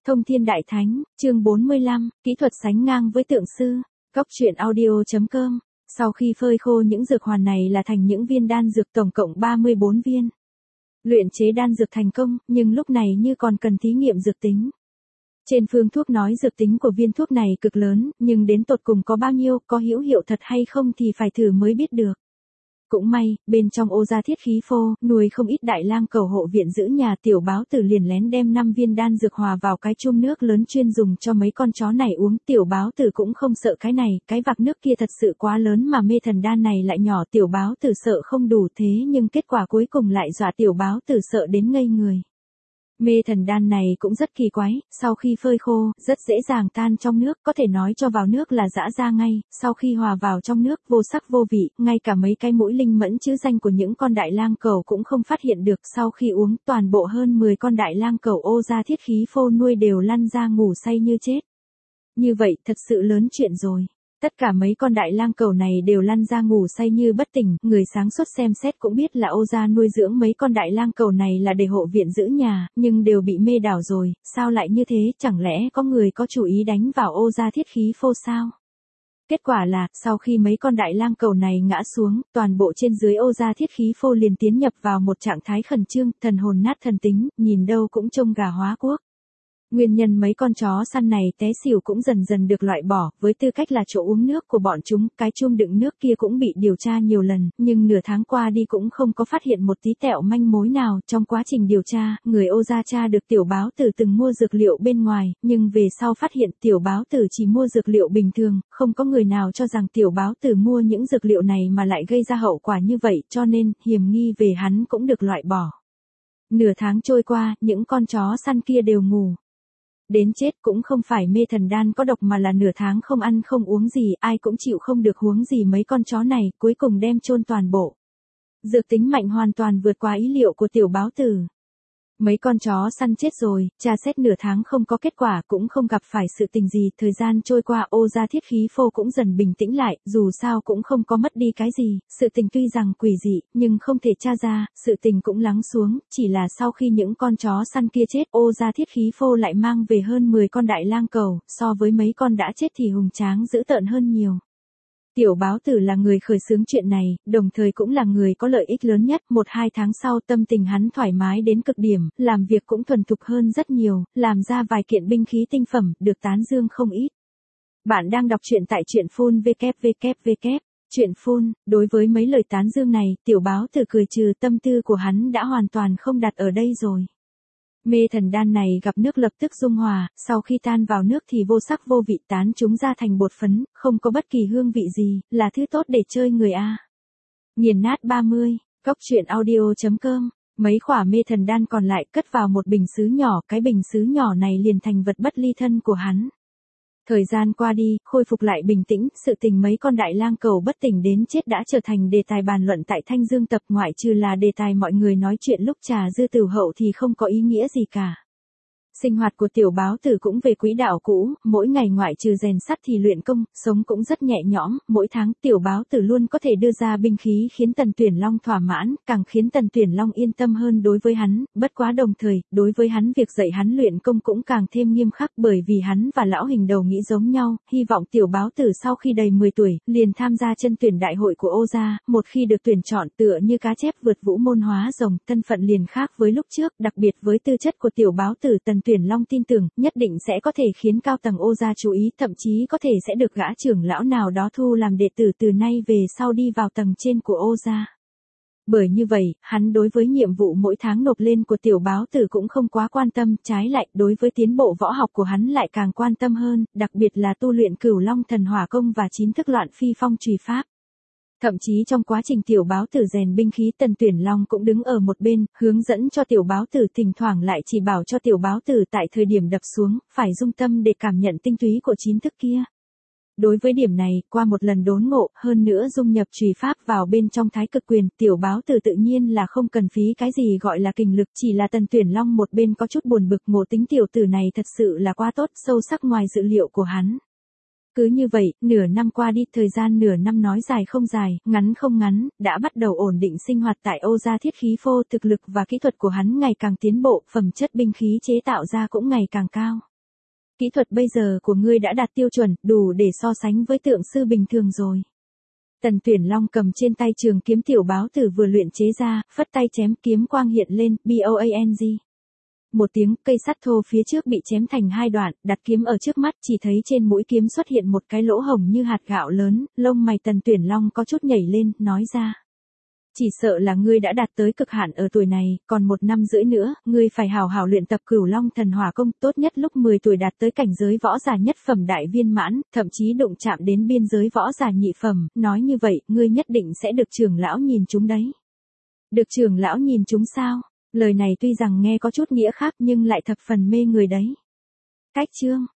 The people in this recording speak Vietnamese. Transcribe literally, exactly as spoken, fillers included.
Thông Thiên Đại Thánh, chương bốn mươi lăm, kỹ thuật sánh ngang với tượng sư. Góc truyện audio chấm com. Sau khi phơi khô những dược hoàn này là thành những viên đan dược tổng cộng ba mươi bốn viên. Luyện chế đan dược thành công, nhưng lúc này như còn cần thí nghiệm dược tính. Trên phương thuốc nói dược tính của viên thuốc này cực lớn, nhưng đến tột cùng có bao nhiêu, có hữu hiệu thật hay không thì phải thử mới biết được. Cũng may, bên trong ô gia thiết khí phô, nuôi không ít đại lang cầu hộ viện giữ nhà. Tiểu báo tử liền lén đem năm viên đan dược hòa vào cái chum nước lớn chuyên dùng cho mấy con chó này uống. Tiểu báo tử cũng không sợ cái này, cái vạc nước kia thật sự quá lớn mà mê thần đan này lại nhỏ. Tiểu báo tử sợ không đủ thế nhưng kết quả cuối cùng lại dọa tiểu báo tử sợ đến ngây người. Mê thần đan này cũng rất kỳ quái, sau khi phơi khô, rất dễ dàng tan trong nước, có thể nói cho vào nước là giã ra ngay, sau khi hòa vào trong nước vô sắc vô vị, ngay cả mấy cái mũi linh mẫn chữ danh của những con đại lang cẩu cũng không phát hiện được. Sau khi uống, toàn bộ hơn mười con đại lang cẩu ô gia thiết khí phô nuôi đều lăn ra ngủ say như chết. Như vậy, thật sự lớn chuyện rồi. Tất cả mấy con đại lang cẩu này đều lăn ra ngủ say như bất tỉnh, người sáng suốt xem xét cũng biết là ô gia nuôi dưỡng mấy con đại lang cẩu này là để hộ viện giữ nhà, nhưng đều bị mê đảo rồi, sao lại như thế, chẳng lẽ có người có chủ ý đánh vào ô gia thiết khí phô sao? Kết quả là, sau khi mấy con đại lang cẩu này ngã xuống, toàn bộ trên dưới ô gia thiết khí phô liền tiến nhập vào một trạng thái khẩn trương, thần hồn nát thần tính, nhìn đâu cũng trông gà hóa quốc. Nguyên nhân mấy con chó săn này té xỉu cũng dần dần được loại bỏ, với tư cách là chỗ uống nước của bọn chúng, cái chum đựng nước kia cũng bị điều tra nhiều lần, nhưng nửa tháng qua đi cũng không có phát hiện một tí tẹo manh mối nào. Trong quá trình điều tra, người ô gia tra được tiểu báo tử từng mua dược liệu bên ngoài, nhưng về sau phát hiện tiểu báo tử chỉ mua dược liệu bình thường, không có người nào cho rằng tiểu báo tử mua những dược liệu này mà lại gây ra hậu quả như vậy, cho nên, hiểm nghi về hắn cũng được loại bỏ. Nửa tháng trôi qua, những con chó săn kia đều ngủ đến chết, cũng không phải mê thần đan có độc mà là nửa tháng không ăn không uống gì, ai cũng chịu không được huống gì mấy con chó này, cuối cùng đem chôn toàn bộ. Dược tính mạnh hoàn toàn vượt qua ý liệu của tiểu báo tử. Mấy con chó săn chết rồi, tra xét nửa tháng không có kết quả, cũng không gặp phải sự tình gì. Thời gian trôi qua, ô gia thiết khí phô cũng dần bình tĩnh lại, dù sao cũng không có mất đi cái gì. Sự tình tuy rằng quỷ dị, nhưng không thể tra ra, sự tình cũng lắng xuống. Chỉ là sau khi những con chó săn kia chết, ô gia thiết khí phô lại mang về hơn mười con đại lang cẩu, so với mấy con đã chết thì hùng tráng dữ tợn hơn nhiều. Tiểu báo tử là người khởi xướng chuyện này, đồng thời cũng là người có lợi ích lớn nhất. Một hai tháng sau tâm tình hắn thoải mái đến cực điểm, làm việc cũng thuần thục hơn rất nhiều, làm ra vài kiện binh khí tinh phẩm, được tán dương không ít. Bạn đang đọc truyện tại truyện phun vê kép vê kép vê kép. Truyện phun, đối với mấy lời tán dương này, tiểu báo tử cười trừ, tâm tư của hắn đã hoàn toàn không đặt ở đây rồi. Mê thần đan này gặp nước lập tức dung hòa, sau khi tan vào nước thì vô sắc vô vị, tán chúng ra thành bột phấn, không có bất kỳ hương vị gì, là thứ tốt để chơi người a. Nghiền nát ba mươi, góc truyện audio chấm com. Mấy khỏa mê thần đan còn lại cất vào một bình sứ nhỏ, cái bình sứ nhỏ này liền thành vật bất ly thân của hắn. Thời gian qua đi, khôi phục lại bình tĩnh, sự tình mấy con đại lang cẩu bất tỉnh đến chết đã trở thành đề tài bàn luận tại Thanh Dương tập, ngoại trừ là đề tài mọi người nói chuyện lúc trà dư tửu hậu thì không có ý nghĩa gì cả. Sinh hoạt của tiểu báo tử cũng về quỹ đạo cũ, mỗi ngày ngoại trừ rèn sắt thì luyện công, sống cũng rất nhẹ nhõm, mỗi tháng tiểu báo tử luôn có thể đưa ra binh khí khiến Tần Tuyển Long thỏa mãn, càng khiến Tần Tuyển Long yên tâm hơn đối với hắn, bất quá đồng thời, đối với hắn việc dạy hắn luyện công cũng càng thêm nghiêm khắc, bởi vì hắn và lão hình đầu nghĩ giống nhau, hy vọng tiểu báo tử sau khi đầy mười tuổi, liền tham gia chân tuyển đại hội của ô gia, một khi được tuyển chọn tựa như cá chép vượt vũ môn hóa rồng, thân phận liền khác với lúc trước, đặc biệt với tư chất của tiểu báo tử Tần Tuyển Long tin tưởng, nhất định sẽ có thể khiến cao tầng ô gia chú ý, thậm chí có thể sẽ được gã trưởng lão nào đó thu làm đệ tử từ nay về sau đi vào tầng trên của ô gia. Bởi như vậy, hắn đối với nhiệm vụ mỗi tháng nộp lên của tiểu báo tử cũng không quá quan tâm, trái lại, đối với tiến bộ võ học của hắn lại càng quan tâm hơn, đặc biệt là tu luyện Cửu Long Thần Hỏa Công và chín thức loạn phi phong chùy pháp. Thậm chí trong quá trình tiểu báo tử rèn binh khí, Tần Tuyển Long cũng đứng ở một bên, hướng dẫn cho tiểu báo tử, thỉnh thoảng lại chỉ bảo cho tiểu báo tử tại thời điểm đập xuống, phải dung tâm để cảm nhận tinh túy của chín thức kia. Đối với điểm này, qua một lần đốn ngộ, hơn nữa dung nhập chùy pháp vào bên trong thái cực quyền, tiểu báo tử tự nhiên là không cần phí cái gì gọi là kình lực, chỉ là Tần Tuyển Long một bên có chút buồn bực, ngộ tính tiểu tử này thật sự là quá tốt, sâu sắc ngoài dự liệu của hắn. Cứ như vậy, nửa năm qua đi, thời gian nửa năm nói dài không dài, ngắn không ngắn, đã bắt đầu ổn định sinh hoạt tại ô gia thiết khí phô, thực lực và kỹ thuật của hắn ngày càng tiến bộ, phẩm chất binh khí chế tạo ra cũng ngày càng cao. Kỹ thuật bây giờ của ngươi đã đạt tiêu chuẩn, đủ để so sánh với tượng sư bình thường rồi. Tần Tuyển Long cầm trên tay trường kiếm tiểu báo tử vừa luyện chế ra, phất tay chém, kiếm quang hiện lên, boang. Một tiếng, cây sắt thô phía trước bị chém thành hai đoạn, đặt kiếm ở trước mắt, chỉ thấy trên mũi kiếm xuất hiện một cái lỗ hổng như hạt gạo lớn, lông mày Tần Tuyển Long có chút nhảy lên, nói ra. Chỉ sợ là ngươi đã đạt tới cực hạn ở tuổi này, còn một năm rưỡi nữa, ngươi phải hào hào luyện tập Cửu Long Thần Hỏa Công, tốt nhất lúc mười tuổi đạt tới cảnh giới võ giả nhất phẩm đại viên mãn, thậm chí đụng chạm đến biên giới võ giả nhị phẩm, nói như vậy, ngươi nhất định sẽ được trưởng lão nhìn chúng đấy. Được trưởng lão nhìn chúng sao? Lời này tuy rằng nghe có chút nghĩa khác nhưng lại thập phần mê người đấy. Cách chương